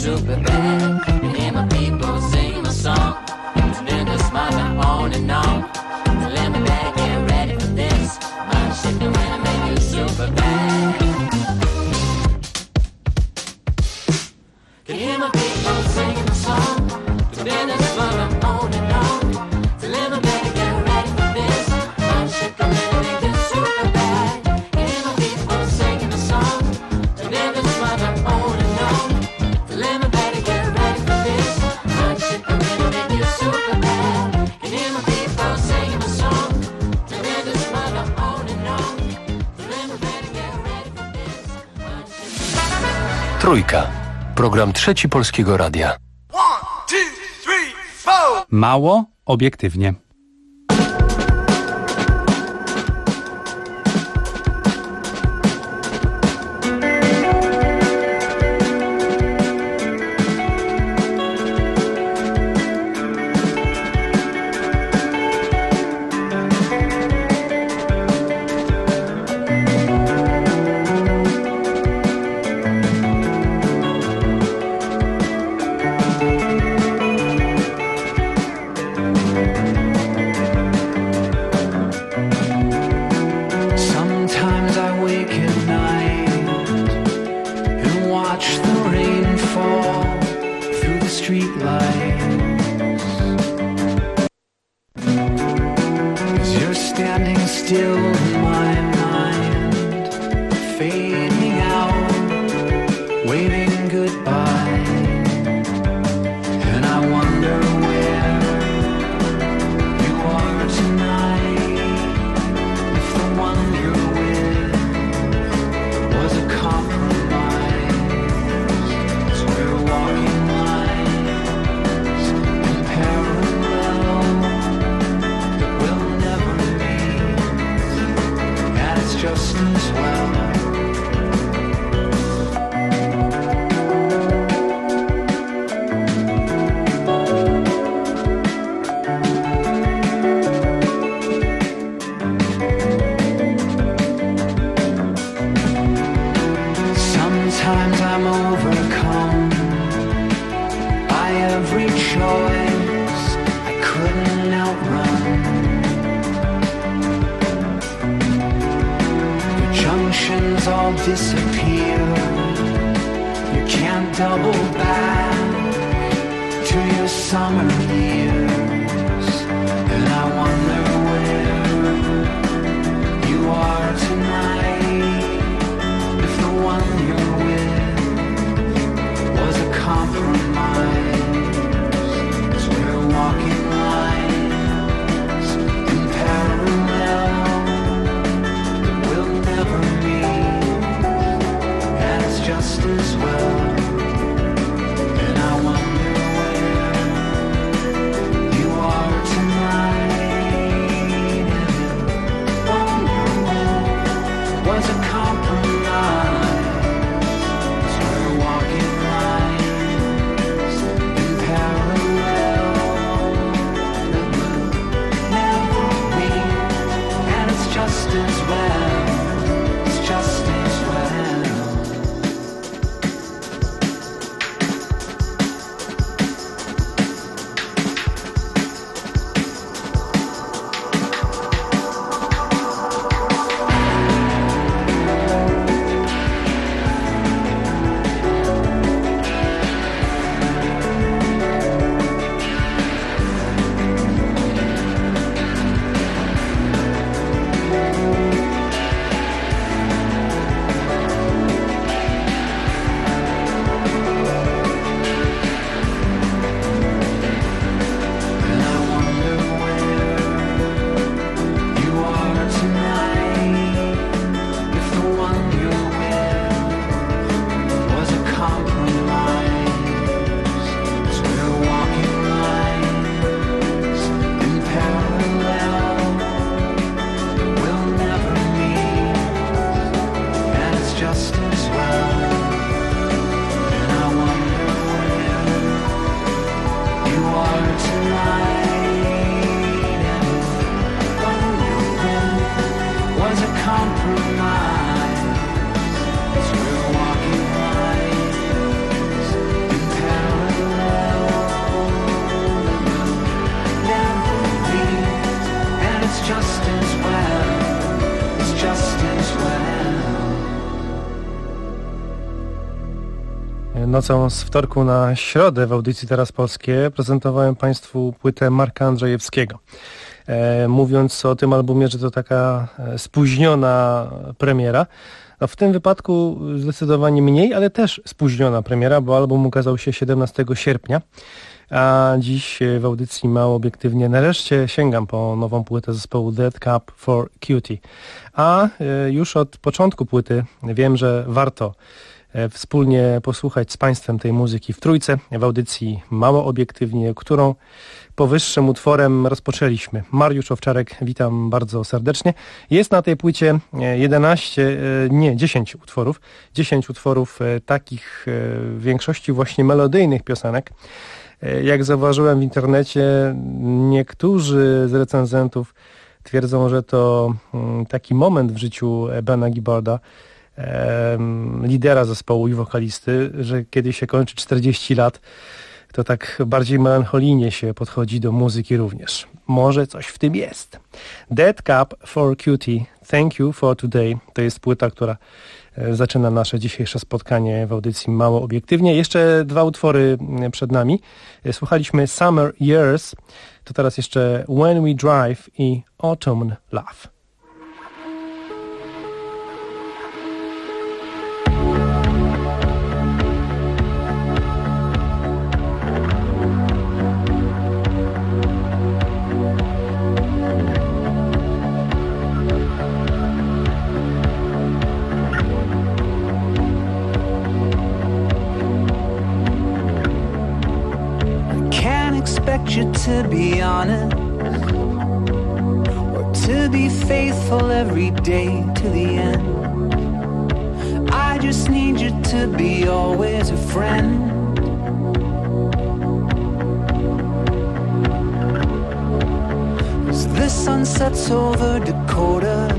super bad. And hear my people sing my song. And then the smile on and on. Let me better get ready for this. My shit can really make you super bad. Can hear my people singing my song. And then the smile on and on. Let me better get ready for this. My shit can really make you super bad. Can hear my people singing my song. And then the smile on and on. Let me better get ready for this. My shit can really make you super bad. Can hear my people singing my song. And then the smile on and on. Let me better get ready for this. Trójka. Program Trzeci Polskiego Radia. 1, 2, 3, 4. Mało obiektywnie. Nocą z wtorku na środę w audycji Teraz Polskie prezentowałem Państwu płytę Marka Andrzejewskiego. Mówiąc o tym albumie, że to taka spóźniona premiera, no w tym wypadku zdecydowanie mniej, ale też spóźniona premiera, bo album ukazał się 17 sierpnia, a dziś w audycji Mało Obiektywnie nareszcie sięgam po nową płytę zespołu Dead Cup for Cutie. A już od początku płyty wiem, że warto wspólnie posłuchać z Państwem tej muzyki w trójce w audycji Mało Obiektywnie, którą powyższym utworem rozpoczęliśmy. Mariusz Owczarek, witam bardzo serdecznie. Jest na tej płycie 10 utworów. 10 utworów takich w większości właśnie melodyjnych piosenek. Jak zauważyłem w internecie, niektórzy z recenzentów twierdzą, że to taki moment w życiu Bena Gibarda, lidera zespołu i wokalisty, że kiedy się kończy 40 lat, to tak bardziej melancholijnie się podchodzi do muzyki również. Może coś w tym jest. Dead Cup for Cutie, Thank You for Today. To jest płyta, która zaczyna nasze dzisiejsze spotkanie w audycji Mało Obiektywnie. Jeszcze 2 utwory przed nami. Słuchaliśmy Summer Years, to teraz jeszcze When We Drive i Autumn Love. You to be honest or to be faithful every day to the end. I just need you to be always a friend. As the sun sets over Dakota,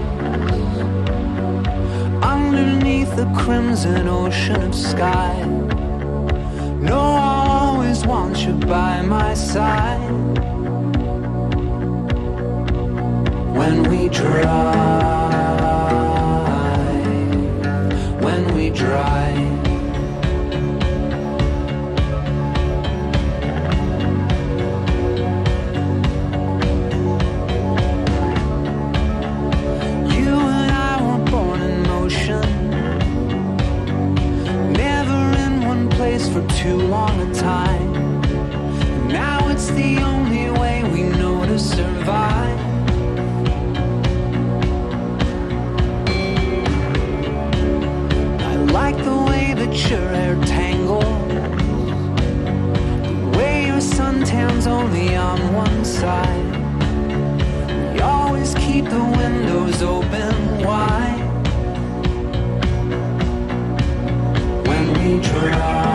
underneath the crimson ocean of sky, no, I'll always want you by my side. When we drive, when we drive, you and I were born in motion, never in one place for too long a time. Now it's the only way we know to survive. I like the way that your hair tangles, the way your suntans only on one side. We always keep the windows open wide when we drive.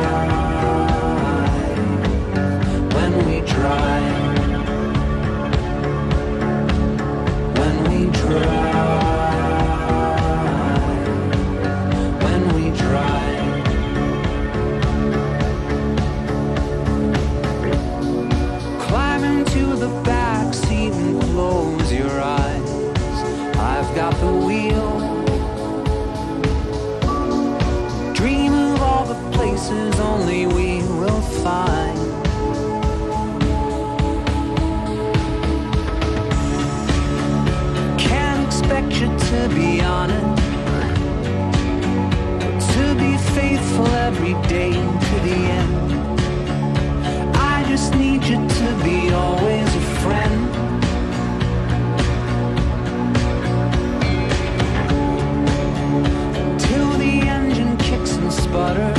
Got the wheel. Dream of all the places only we will find. Can't expect you to be honest, to be faithful every day to the end. I just need you to be always a friend. Sputter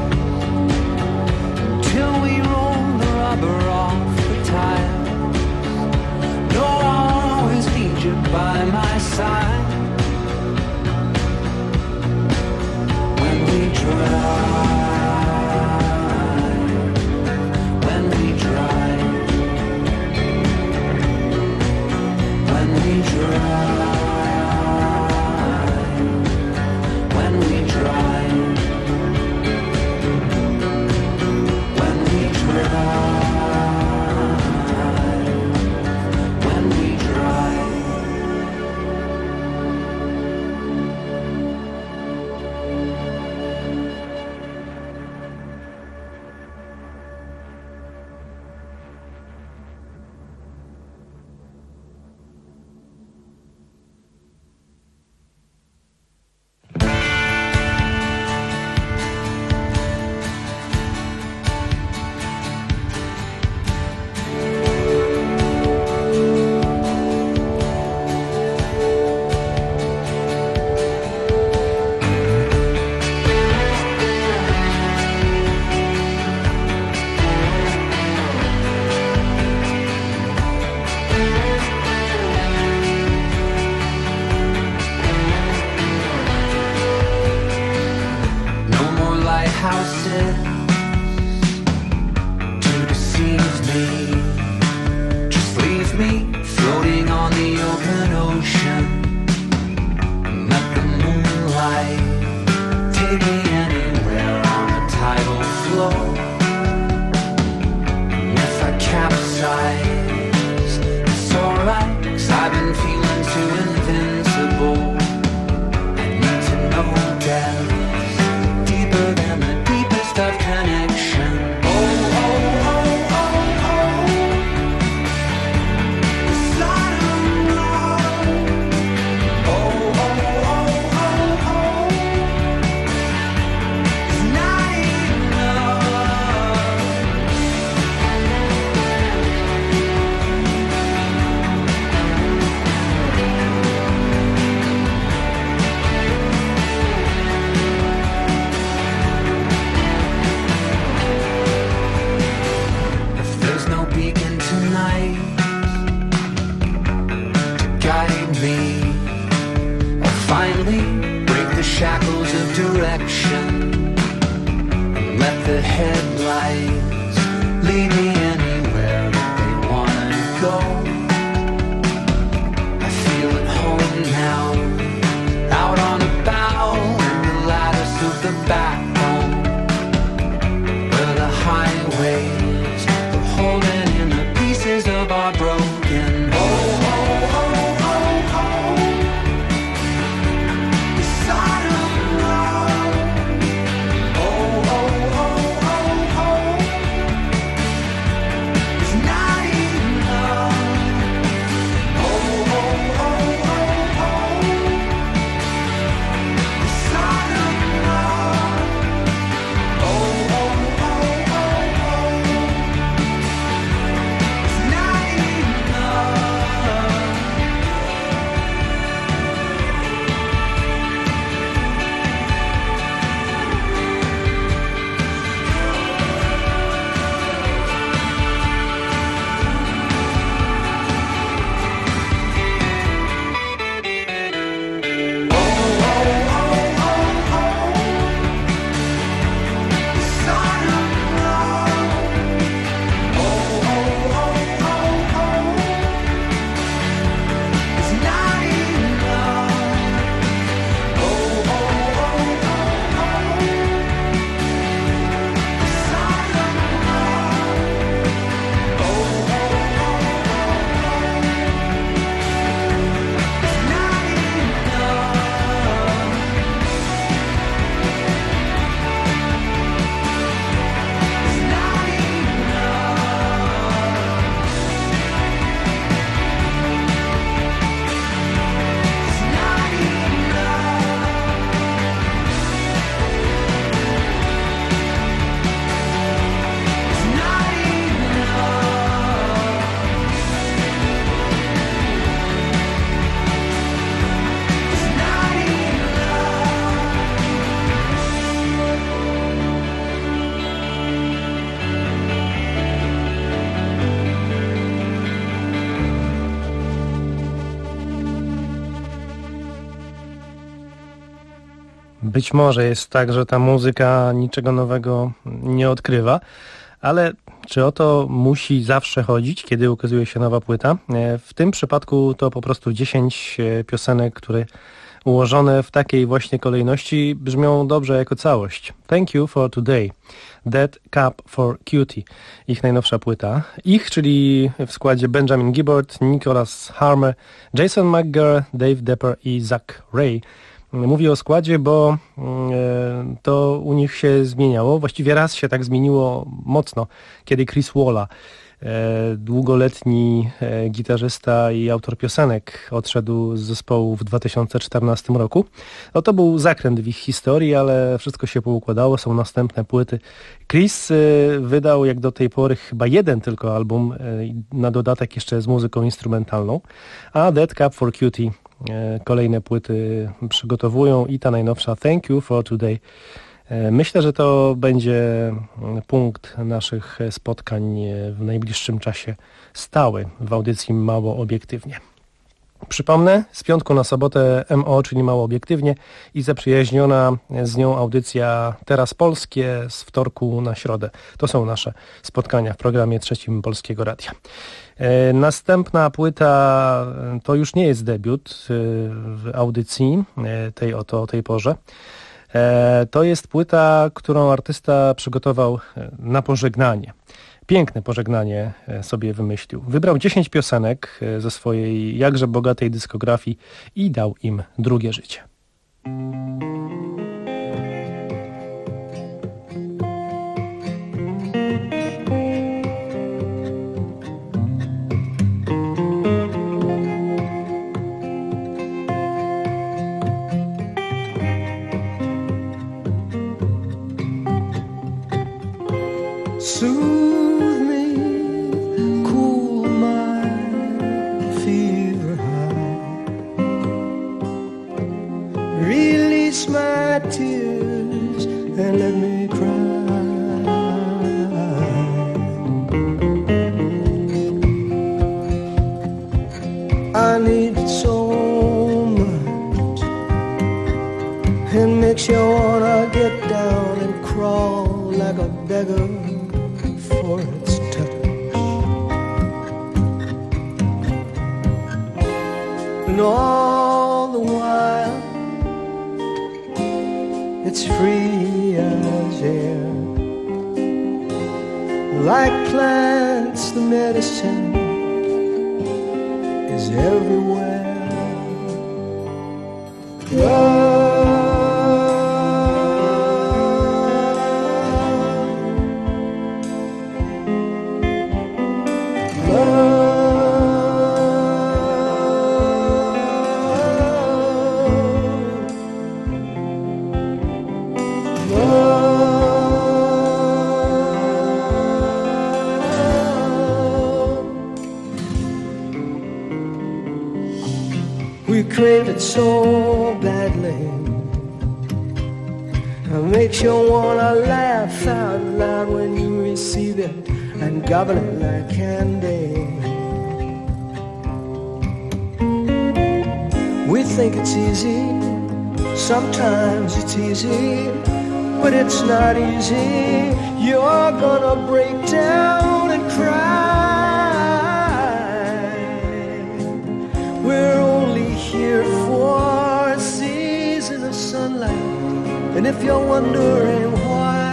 till we roll the rubber off the tire. No, I'll always need you by my side when we drive. When we drive. deceives me. Just leave me floating on the open ocean. Let the moonlight take me anywhere on a tidal flow. And if I capsize, it's alright, 'cause I've been feeling too invincible. I need to know death deeper than the deepest of connection. Oh, oh, oh, oh, oh. The sight of love. Oh, oh, oh, oh, oh. It's not enough. If there's no beacon tonight to guide me, I'll finally break the shackles of direction and let the headlights lead me anywhere that they wanna go. I feel at home now, out on the bow and the lattice of the backbone, where the highways are holding in the pieces of our broken. Oh, oh, oh, oh, oh. The sight of love. Oh, oh, oh, oh, oh. It's not enough. Oh, oh, oh, oh, oh. The sight of love. Oh, oh, oh, oh, oh. It's not enough. Być może jest tak, że ta muzyka niczego nowego nie odkrywa, ale czy o to musi zawsze chodzić, kiedy ukazuje się nowa płyta? W tym przypadku to po prostu 10 piosenek, które ułożone w takiej właśnie kolejności brzmią dobrze jako całość. Thank You for Today, Dead Cup for Cutie, ich najnowsza płyta. Ich, czyli w składzie Benjamin Gibbard, Nicholas Harmer, Jason McGurr, Dave Depper i Zach Ray. Mówię o składzie, bo to u nich się zmieniało. Właściwie raz się tak zmieniło mocno, kiedy Chris Walla, długoletni gitarzysta i autor piosenek, odszedł z zespołu w 2014 roku. No to był zakręt w ich historii, ale wszystko się poukładało, są następne płyty. Chris wydał jak do tej pory chyba jeden tylko album, na dodatek jeszcze z muzyką instrumentalną, a Dead Cup for Cutie kolejne płyty przygotowują i ta najnowsza Thank You for Today. Myślę, że to będzie punkt naszych spotkań w najbliższym czasie stały w audycji Mało Obiektywnie. Przypomnę, z piątku na sobotę MO, czyli Mało Obiektywnie, i zaprzyjaźniona z nią audycja Teraz Polskie z wtorku na środę. To są nasze spotkania w programie trzecim Polskiego Radia. Następna płyta to już nie jest debiut w audycji tej oto o tej porze. To jest płyta, którą artysta przygotował na pożegnanie. Piękne pożegnanie sobie wymyślił. Wybrał 10 piosenek ze swojej jakże bogatej dyskografii i dał im drugie życie. Soothe me, cool my fever high, release my tears and let me cry. I need it so much, it makes you wanna get down and crawl like a beggar for its touch. And all the while it's free as air. Like plants, the medicine is everywhere. Love, we crave it so badly. It makes you wanna laugh out loud when you receive it and gobble it like candy. We think it's easy, sometimes it's easy, but it's not easy. You're gonna break down and cry. We're only here for a season of sunlight, and if you're wondering why,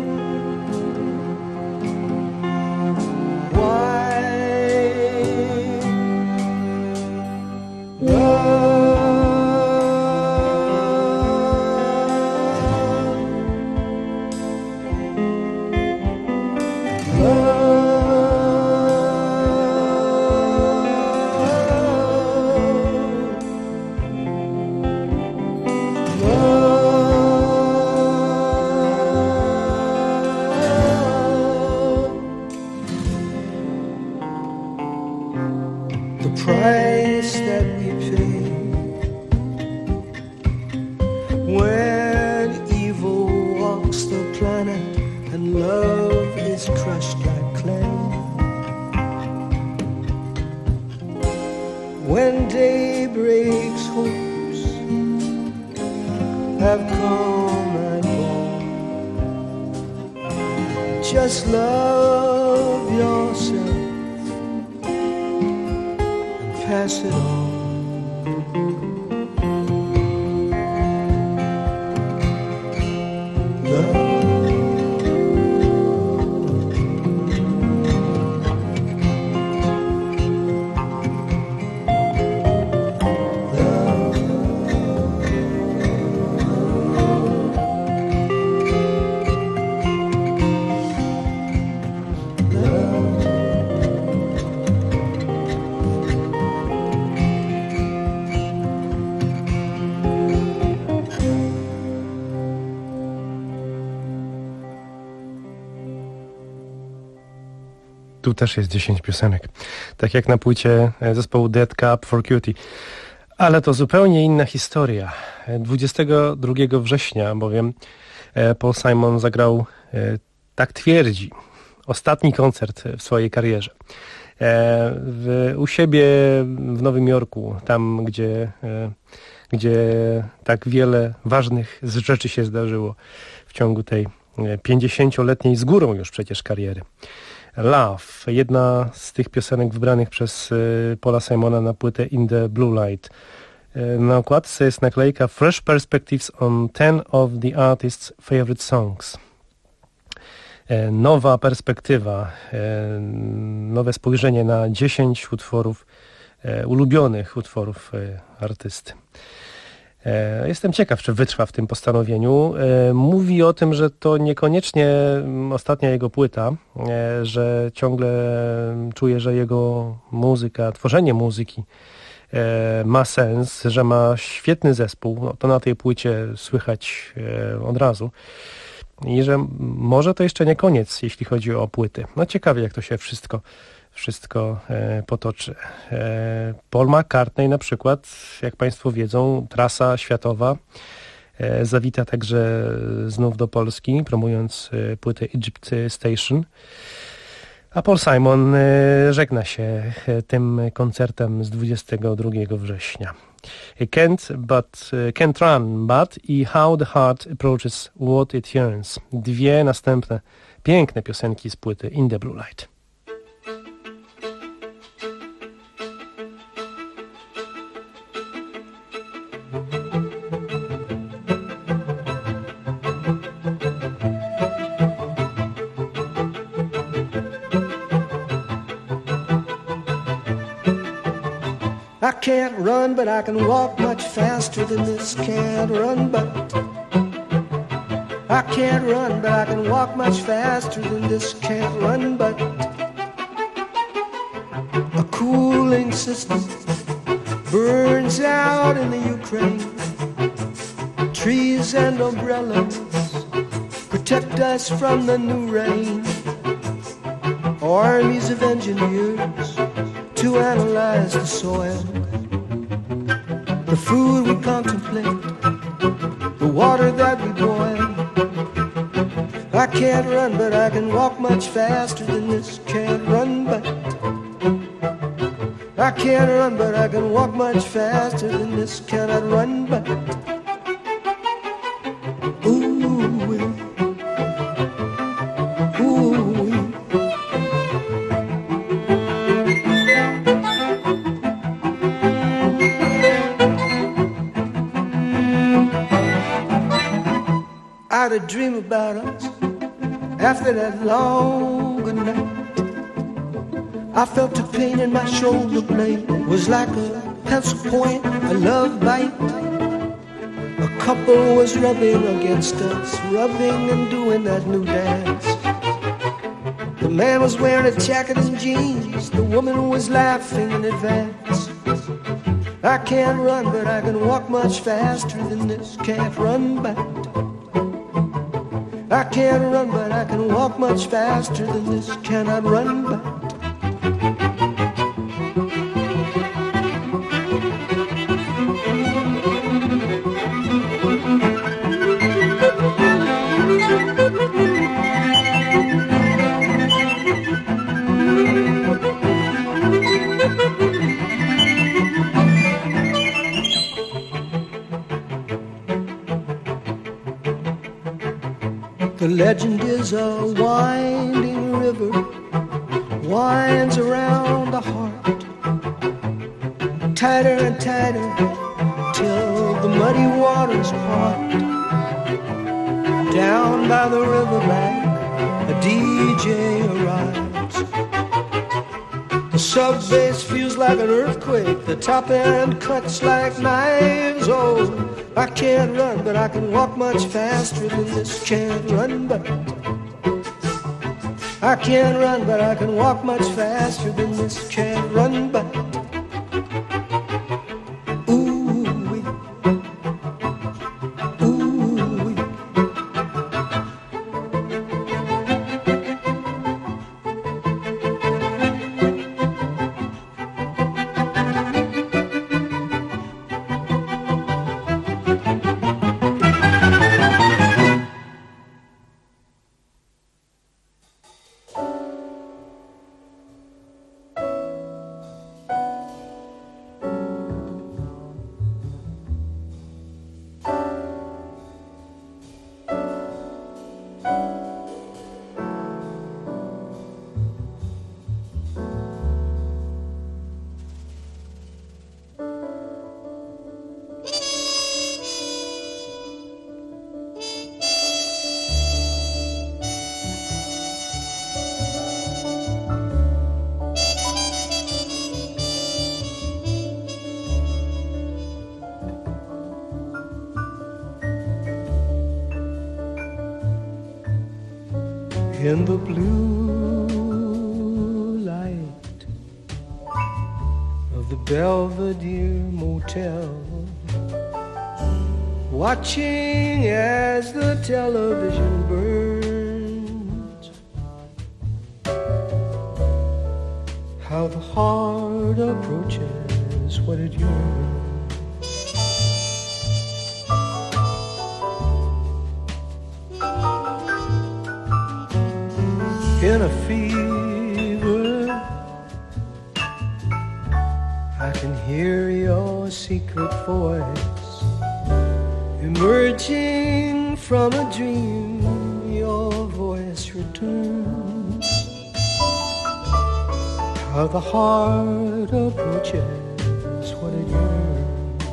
price that we pay when evil walks the planet and love is crushed like clay. When day breaks, hopes have come and gone. Just love yourself, pass it on. Love. Tu też jest 10 piosenek, tak jak na płycie zespołu Dead Cup for Cutie. Ale to zupełnie inna historia. 22 września bowiem Paul Simon zagrał, tak twierdzi, ostatni koncert w swojej karierze. U siebie w Nowym Jorku, tam gdzie tak wiele ważnych rzeczy się zdarzyło w ciągu tej 50-letniej z górą już przecież kariery. Love, jedna z tych piosenek wybranych przez Paula Simona na płytę In the Blue Light. Na okładce jest naklejka Fresh Perspectives on 10 of the artist's favorite songs. Nowa perspektywa, nowe spojrzenie na 10 utworów, ulubionych utworów artysty. Jestem ciekaw, czy wytrwa w tym postanowieniu. Mówi o tym, że to niekoniecznie ostatnia jego płyta, że ciągle czuje, że jego muzyka, tworzenie muzyki ma sens, że ma świetny zespół. No, to na tej płycie słychać od razu. I że może to jeszcze nie koniec, jeśli chodzi o płyty. No ciekawie, jak to się wszystko potoczy. Paul McCartney na przykład, jak Państwo wiedzą, trasa światowa, zawita także znów do Polski, promując płytę Egypt Station. A Paul Simon żegna się tym koncertem z 22 września. Can't Run But i How the Heart Approaches What It Yearns. Dwie następne piękne piosenki z płyty In the Blue Light. I can't run, but I can walk much faster than this. Can't run, but I can't run, but I can walk much faster than this. Can't run, but a cooling system burns out in the Ukraine. Trees and umbrellas protect us from the new rain. Armies of engineers to analyze the soil, the food we contemplate, the water that we boil. I can't run, but I can walk much faster than this. Can't run, but I can't run, but I can walk much faster than this. Cannot run, but a dream about us after that long good night. I felt the pain in my shoulder blade. It was like a pencil point, a love bite. A couple was rubbing against us, rubbing and doing that new dance. The man was wearing a jacket and jeans, the woman was laughing in advance. I can't run, but I can walk much faster than this. Can't run back. I can't run, but I can walk much faster than this. Cannot run back. The legend is a winding river winds around the heart, tighter and tighter till the muddy waters part. Down by the riverbank, a DJ arrives. The sub-bass feels like an earthquake, the top end cuts like knives. Oh, I can't run, but I can walk much faster than this. Can't run, but I can't run, but I can walk much faster than this. Can't run, but ooh-wee, ooh-wee. in the blue light of the Belvedere Motel, watching as the television burns, how the heart approaches what it yearns. In a fever, I can hear your secret voice emerging from a dream. Your voice returns, how the heart approaches what it yearns.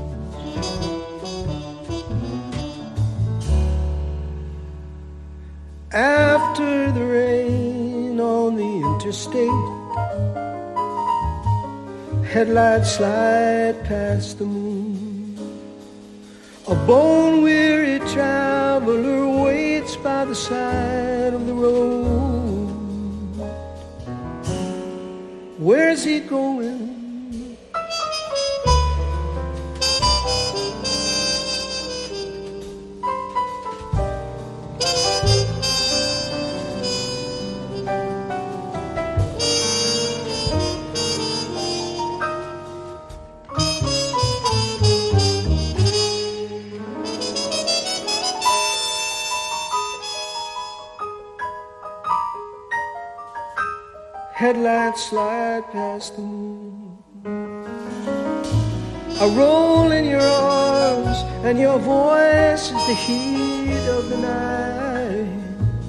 After the rain on the interstate, headlights slide past the moon. A bone-weary traveler waits by the side of the road. Where's he going? Headlights slide past the moon. I roll in your arms, and your voice is the heat of the night.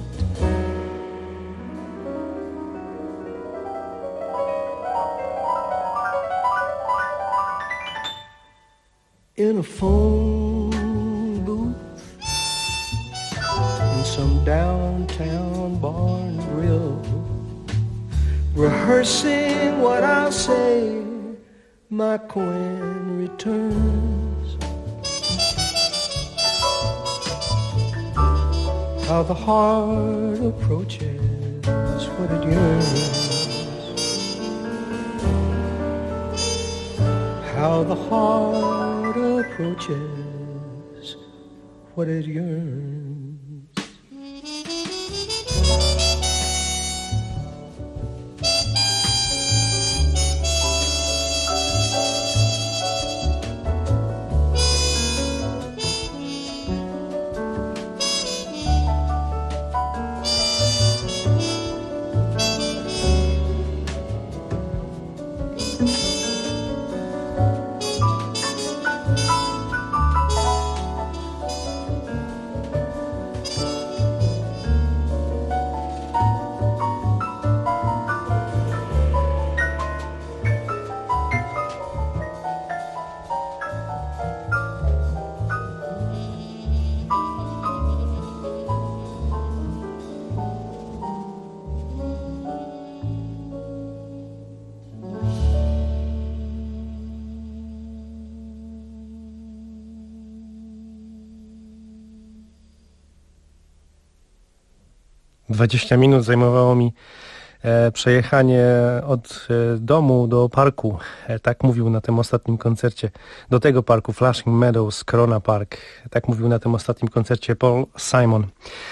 In a phone booth, in some downtown bar and grill, rehearsing what I'll say, my coin returns. How the heart approaches what it yearns. How the heart approaches what it yearns. Dwadzieścia minut zajmowało mi przejechanie od domu do parku. Tak mówił na tym ostatnim koncercie. Do tego parku, Flushing Meadows, Corona Park. Tak mówił na tym ostatnim koncercie Paul Simon.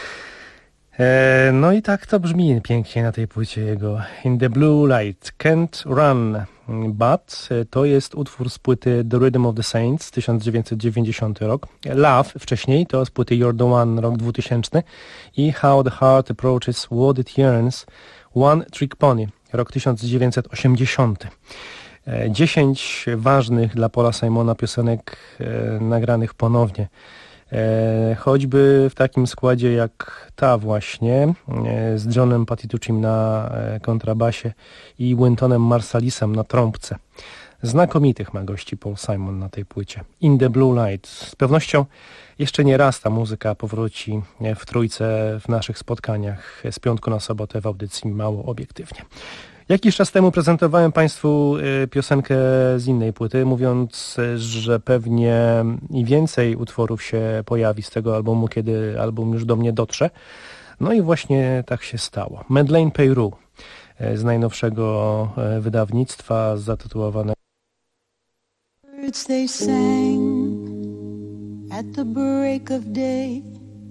No i tak to brzmi pięknie na tej płycie jego. In the Blue Light, Can't Run, But to jest utwór z płyty The Rhythm of the Saints, 1990 rok. Love wcześniej to z płyty You're the One, rok 2000 i How the Heart Approaches What It Yearns, One Trick Pony, rok 1980. 10 ważnych dla Paula Simona piosenek nagranych ponownie. Choćby w takim składzie jak ta właśnie, z Johnem Patituccim na kontrabasie i Wyntonem Marsalisem na trąbce. Znakomitych ma gości Paul Simon na tej płycie. In the Blue Light. Z pewnością jeszcze nie raz ta muzyka powróci w trójce w naszych spotkaniach z piątku na sobotę w audycji Mało Obiektywnie. Jakiś czas temu prezentowałem Państwu piosenkę z innej płyty, mówiąc, że pewnie i więcej utworów się pojawi z tego albumu, kiedy album już do mnie dotrze. No i właśnie tak się stało. Madeleine Peyroux z najnowszego wydawnictwa zatytułowanego Birds they sang at the break of day,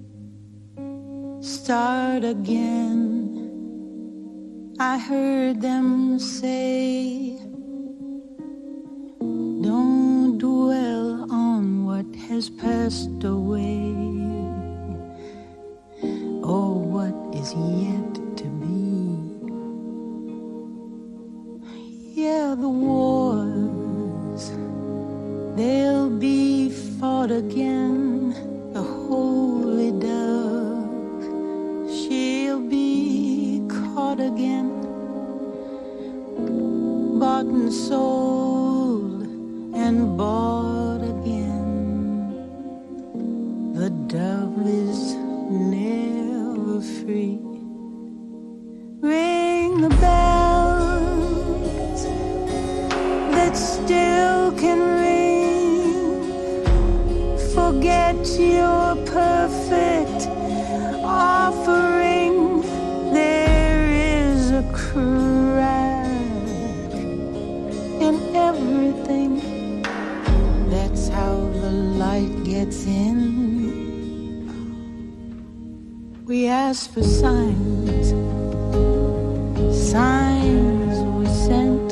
start again. I heard them say, don't dwell on what has passed away, or what is yet to be. Yeah, the wars, they'll be fought again. The holy dove, she'll be caught again. Bought and sold and bought again. The dove is never free. Ring the bells that still can ring. Forget your perfect offering. There is a crack in everything. That's how the light gets in. We ask for signs. Signs were sent.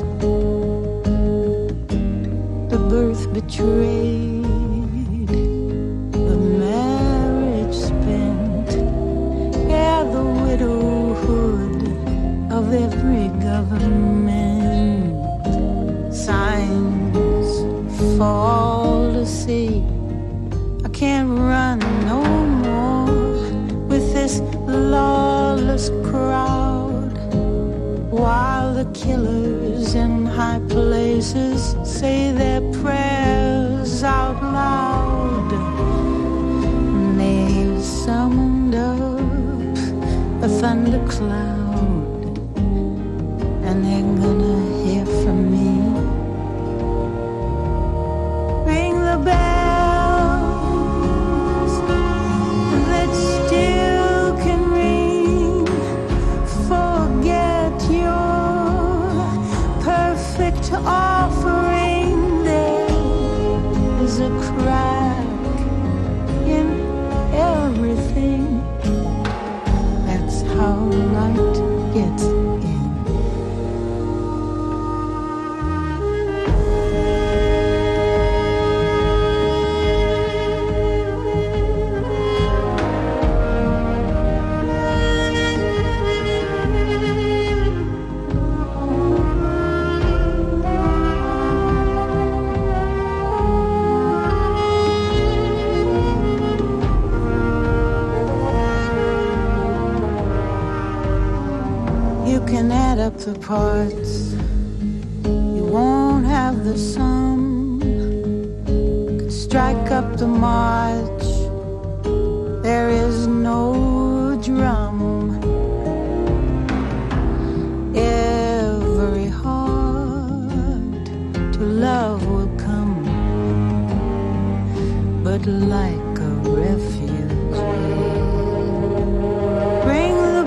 The birth betrayed. The marriage spent. Yeah, the widowhood of every government. Signs for all to see. I can't run no more with this lawless crowd, while the killers in high places say their prayers out loud. And they've summoned up a thundercloud, and they're gonna hear from me. Ring the bells that still can ring. Forget your perfect offering. There is a crack in everything. That's how light gets in. You can add up the parts, you won't have the sum. Could strike up the march, there is no drum. Every heart to love will come, but like a refugee. Ring the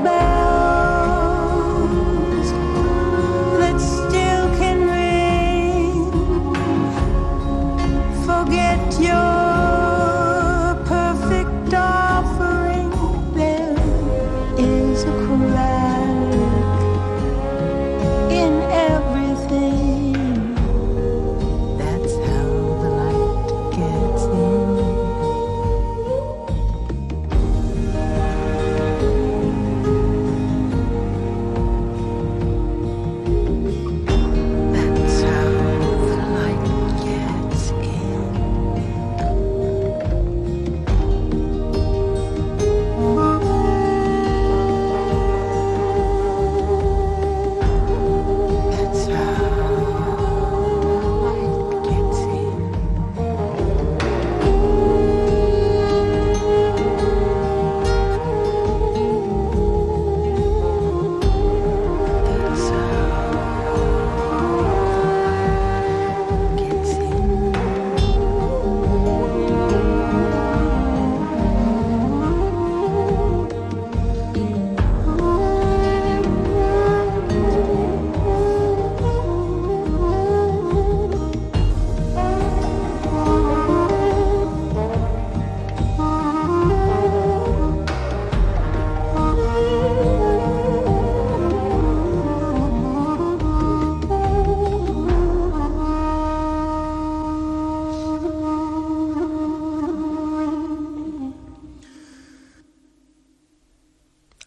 bells that still can ring. Forget your perfect offering. There is a crack in everything. That's how the light gets in.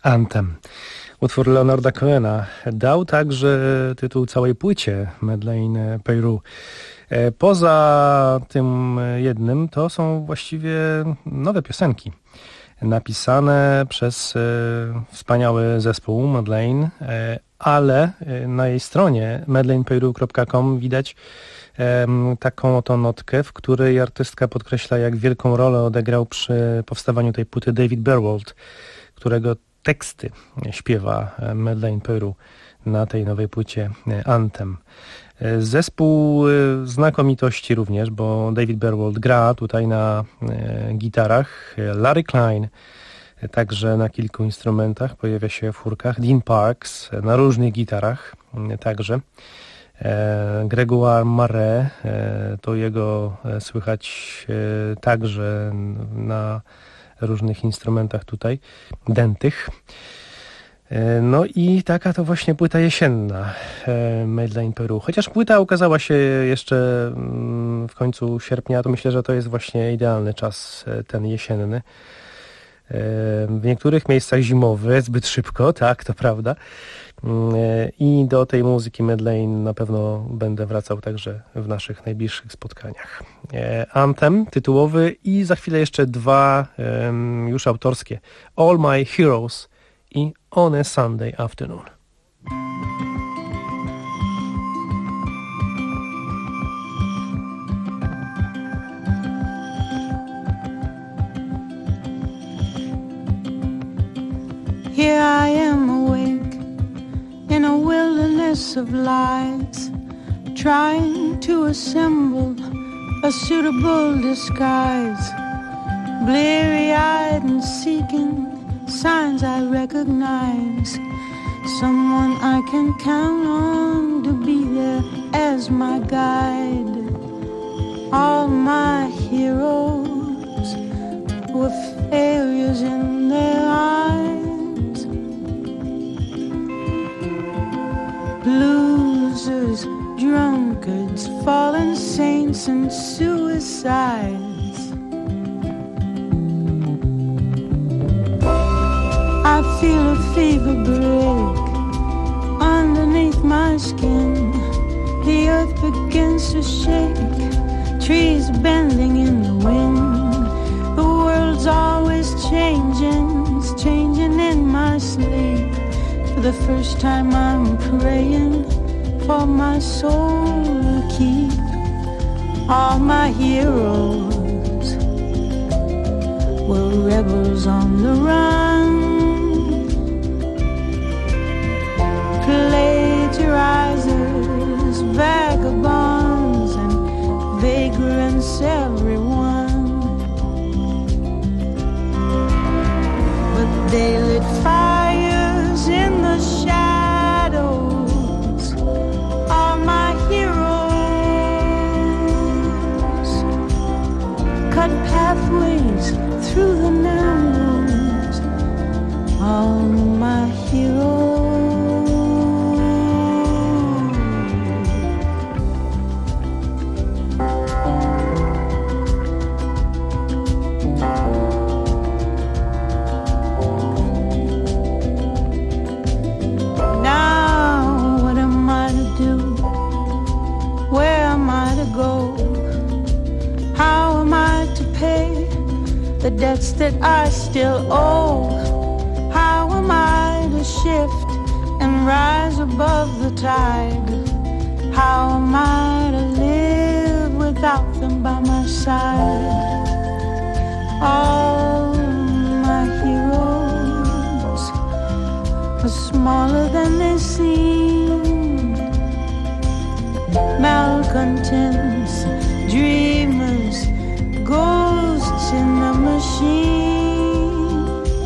Anthem. Utwór Leonarda Cohena dał także tytuł całej płycie Madeleine Peyroux. Poza tym jednym to są właściwie nowe piosenki napisane przez wspaniały zespół Madeleine, ale na jej stronie madelinepeyroux.com widać taką oto notkę, w której artystka podkreśla, jak wielką rolę odegrał przy powstawaniu tej płyty David Berwold, którego teksty śpiewa Madeleine Peyroux na tej nowej płycie Anthem. Zespół znakomitości również, bo David Berwold gra tutaj na gitarach, Larry Klein także na kilku instrumentach, pojawia się w chórkach, Dean Parks na różnych gitarach także, Grégoire Marais, to jego słychać także na różnych instrumentach tutaj, dętych. No i taka to właśnie płyta jesienna Madeleine Peyroux. Chociaż płyta ukazała się jeszcze w końcu sierpnia, to myślę, że to jest właśnie idealny czas, ten jesienny. W niektórych miejscach zimowy, zbyt szybko, tak, to prawda. I do tej muzyki Madeleine na pewno będę wracał także w naszych najbliższych spotkaniach. Anthem tytułowy i za chwilę jeszcze dwa już autorskie. All My Heroes i On a Sunday Afternoon. Here I am awake in a wilderness of lies, trying to assemble a suitable disguise, bleary-eyed and seeking signs I recognize, someone I can count on to be there as my guide. All my heroes were failures in their eyes, losers, drunkards, fallen saints and suicides. I feel a fever break underneath my skin. The earth begins to shake, trees bending in the wind. The world's always changing, it's changing in my sleep. For the first time I'm praying for my soul to keep. All my heroes were rebels on the run, plagiarizers, vagabonds, and vagrants, everyone. But they lit fires in the shadows. All my heroes cut pathways through the narrows. All my heroes. The debts that I still owe. How am I to shift and rise above the tide? How am I to live without them by my side? All my heroes are smaller than they seem. Malcontents, dreamers, ghosts in the machine.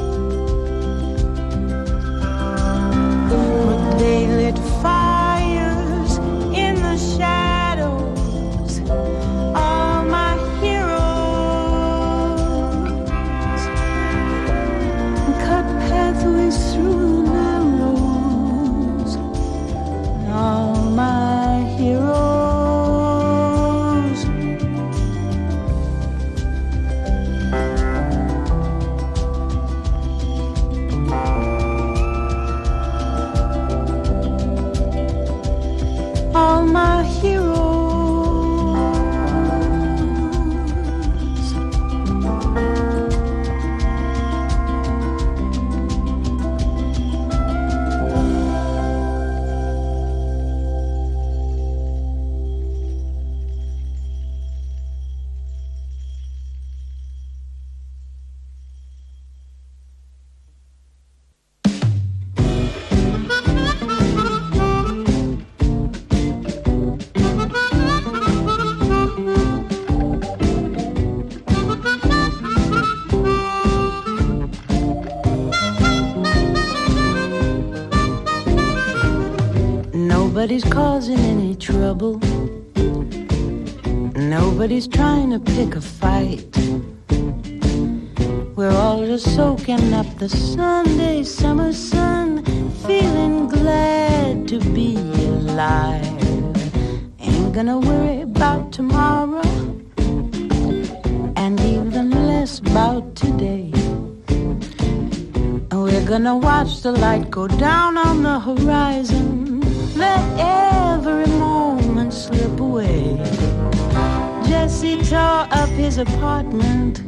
But they lit fires in the shadows. All my heroes cut pathways through the narrows. All my heroes. Nobody's causing any trouble. Nobody's trying to pick a fight. We're all just soaking up the Sunday summer sun, feeling glad to be alive. Ain't gonna worry about tomorrow, and even less about today. We're gonna watch the light go down on the horizon, let every moment slip away. Jesse tore up his apartment,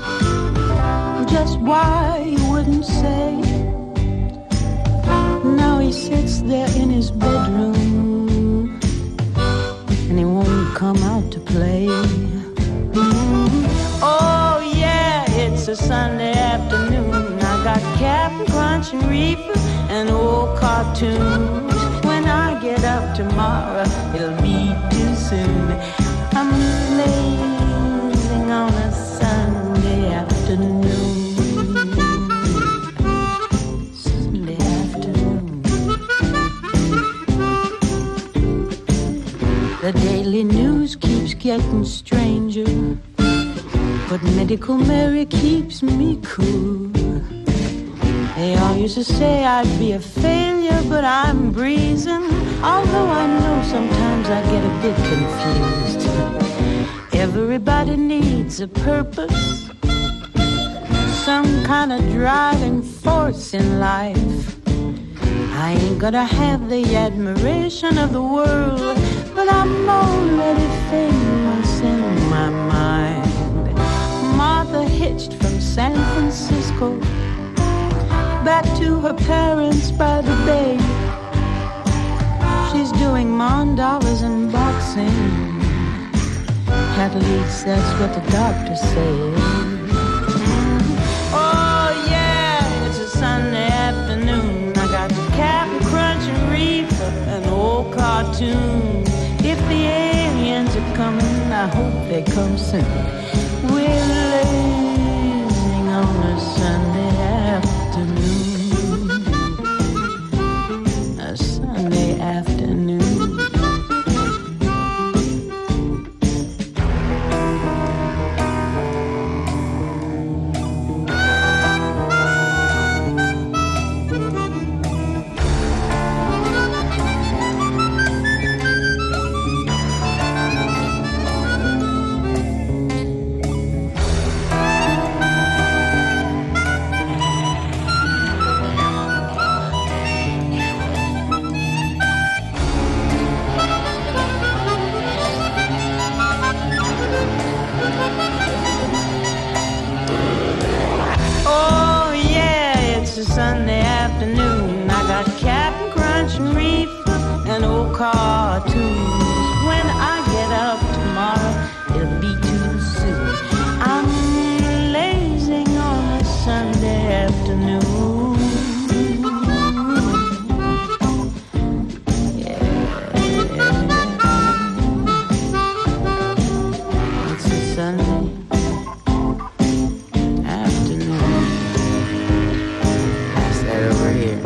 just why he wouldn't say. Now he sits there in his bedroom, and he won't come out to play. Oh yeah, it's a Sunday afternoon. I got Captain Crunch and Reefer and old cartoons. When I get up tomorrow, it'll be too soon. I'm lazing on a Sunday afternoon. Sunday afternoon. The daily news keeps getting stranger, but Medical Mary keeps me cool. They all used to say I'd be a failure, but I'm breezing. Although I know sometimes I get a bit confused. Everybody needs a purpose, some kind of driving force in life. I ain't gonna have the admiration of the world, but I'm already famous in my mind. Martha hitched from San Francisco back to her parents by the bay. She's doing mandalas and boxing. At least that's what the doctor said. Oh yeah, it's a Sunday afternoon. I got the Captain Crunch and Reefer and old cartoons. If the aliens are coming, I hope they come soon. We're lazing on a Sunday afternoon. A Sunday afternoon. Sunday afternoon, I got Captain Crunch and Reefer and old cartoons. When I get up tomorrow, it'll be too soon. I'm lazing on a Sunday afternoon. Yeah. It's a Sunday afternoon. Over here.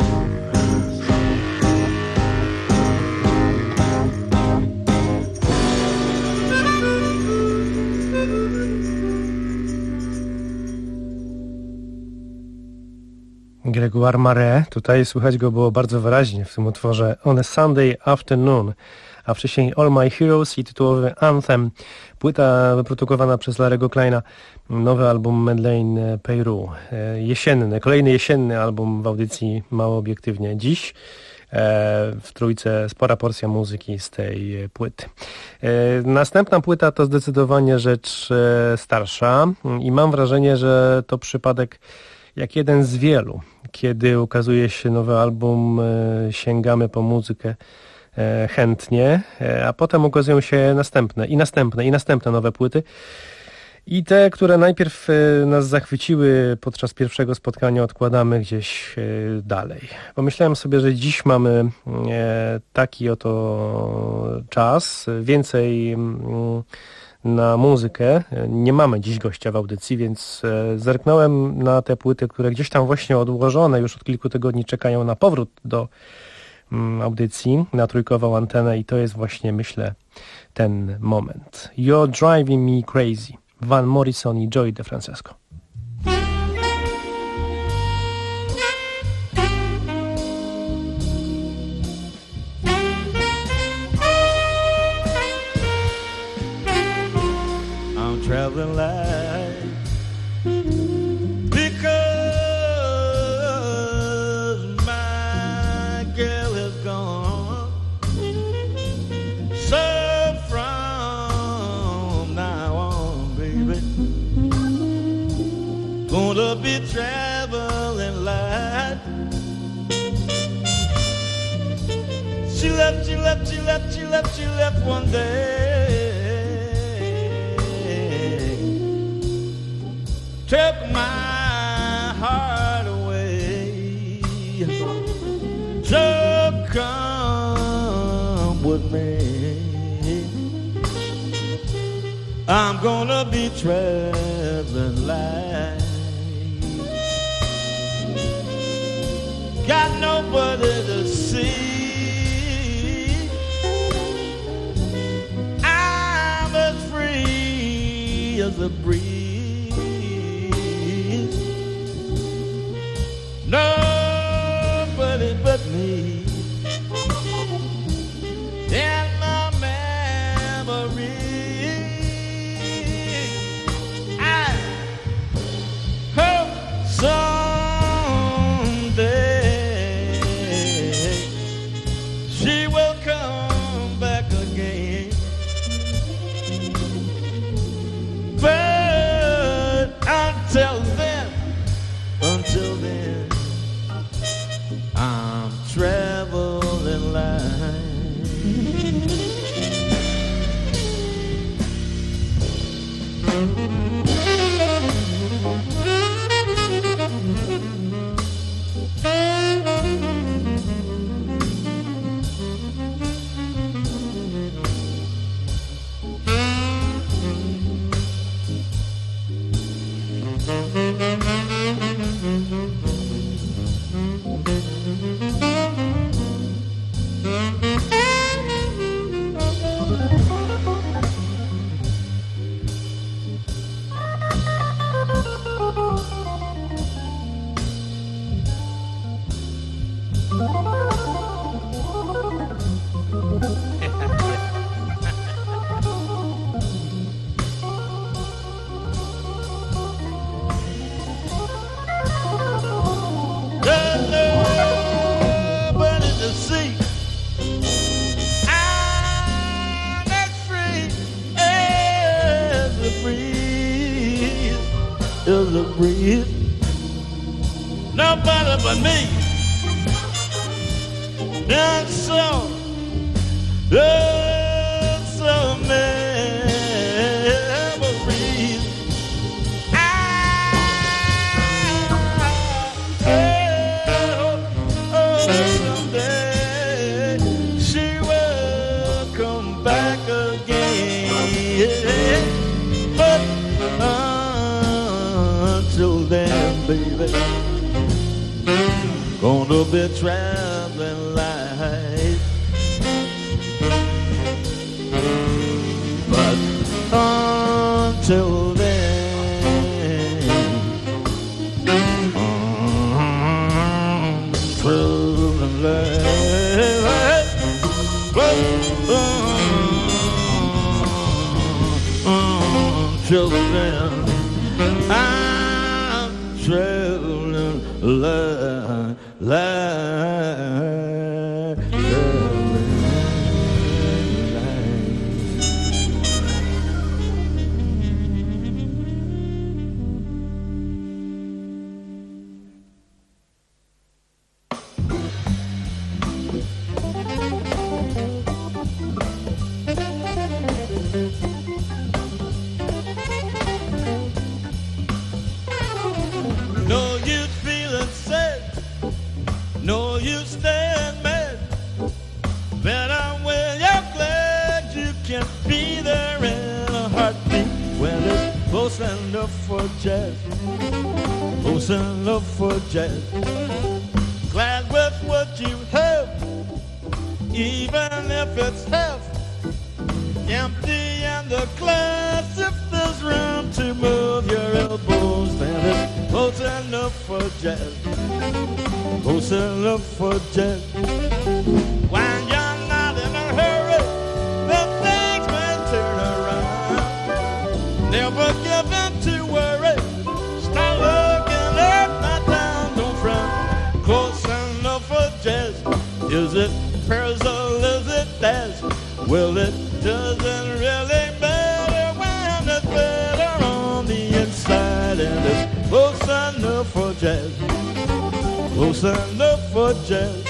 Grégoire Marais, tutaj słychać go było bardzo wyraźnie w tym utworze On a Sunday Afternoon, a wcześniej All My Heroes i tytułowy Anthem. Płyta wyprodukowana przez Larry'ego Kleina, nowy album Madeleine Peyrou, jesienny, kolejny jesienny album w audycji Mało Obiektywnie. Dziś w trójce spora porcja muzyki z tej płyty. Następna płyta to zdecydowanie rzecz starsza i mam wrażenie, że to przypadek jak jeden z wielu. Kiedy ukazuje się nowy album, sięgamy po muzykę chętnie, a potem ukazują się następne nowe płyty. I te, które najpierw nas zachwyciły podczas pierwszego spotkania, odkładamy gdzieś dalej. Pomyślałem sobie, że dziś mamy taki oto czas, więcej na muzykę. Nie mamy dziś gościa w audycji, więc zerknąłem na te płyty, które gdzieś tam właśnie odłożone już od kilku tygodni czekają na powrót do audycji na trójkową antenę i to jest właśnie, myślę, ten moment. You're Driving Me Crazy. Van Morrison i Joey DeFrancesco. I'm traveling light because my girl is gone. So from now on, baby, gonna be traveling light. She left one day. Took my heart away. So come with me. I'm gonna be traveling light. Got nobody to see. I'm as free as a breeze. Nobody but me. In my memory, I hope someday she will come back again. But until then, I'm traveling light. Is a breeze. Nobody but me. And so memories. Someday she will come back again. But until then, baby, gonna be traveling light. But until then, traveling light. But until then, I'm traveling light, no use feeling sad, no use staying mad. Better when you're glad you can be there in a heartbeat. When it's close enough for jazz, close enough for jazz. Glad with what you have, even if it's half empty in the glass. If there's room to move your elbows, then it's close enough for jazz. Close enough for jazz. When you're not in a hurry, then things may turn around. Never give in to worry. Start looking up, not down, don't frown. Close enough for jazz. Is it pairs or is it dash? Well, it doesn't really matter when it's better on the inside. And it's close enough for jazz. Close enough for jazz.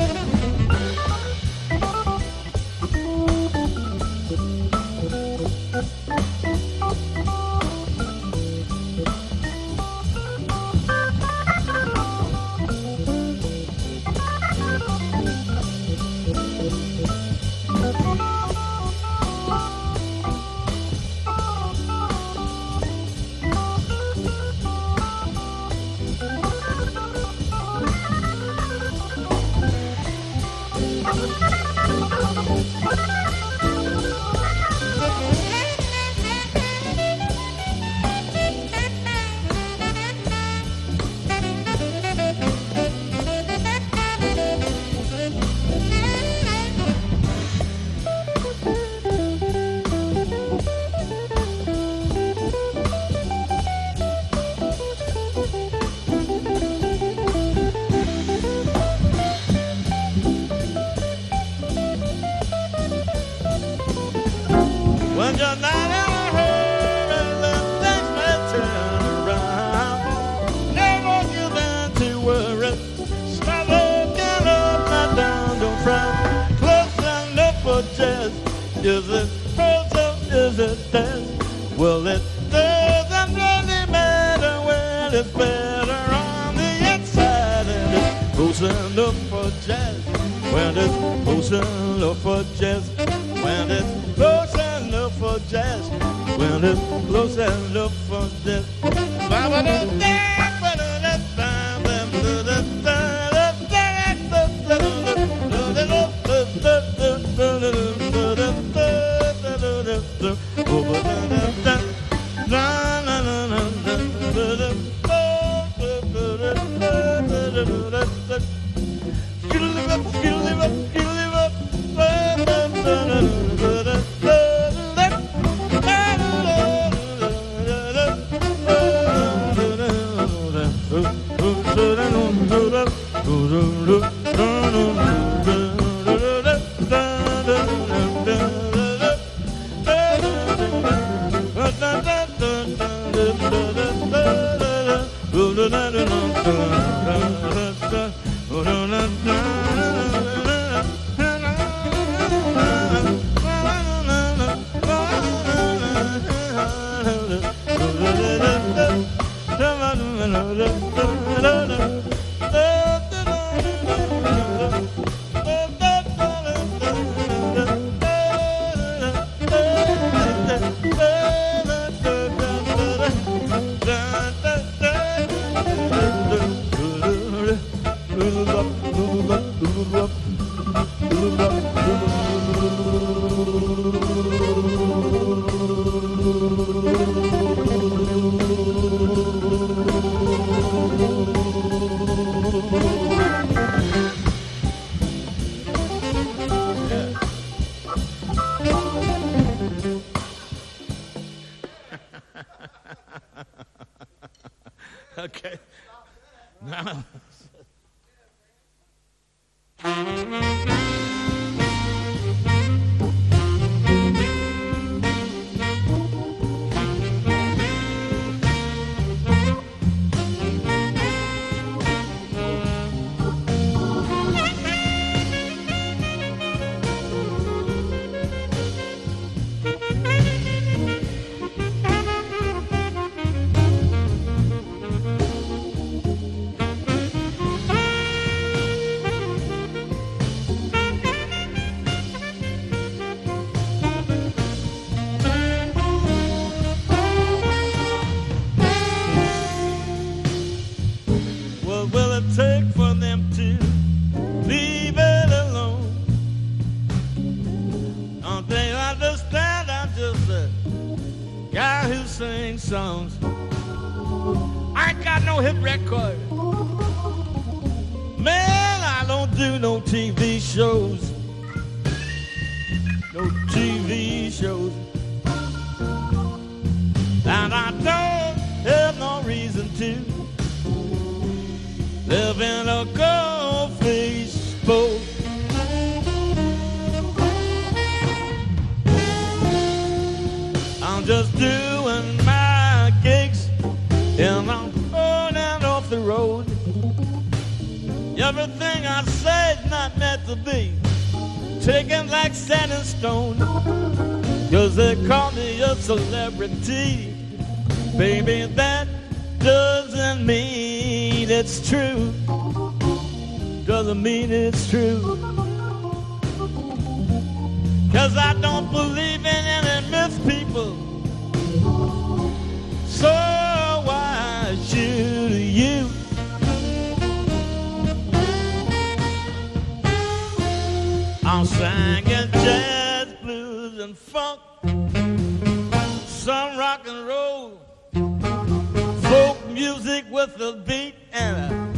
When you're not in a hurry, then things may turn around. Never give in to worry. Start looking up, not down, don't frown. Close enough for jazz. Is it close or is it dance? Well, it doesn't really matter when it's better on the inside. And it's close enough for jazz. When it's close enough for jazz. When it's close enough for jazz. When it's close enough for jazz. Okay. Now. songs. I ain't got no hit record. Man, I don't do no TV shows. No TV shows. And I don't have no reason to live in a gold-faced boat. I'm just doing my gigs and I'm running off the road. Everything I say's not meant to be taken like sand and stone. 'Cause they call me a celebrity. Baby, that doesn't mean it's true. Doesn't mean it's true. 'Cause I don't believe in any myth, people. So why should you? I'm singing jazz, blues, and funk, some rock and roll, folk music with a beat and a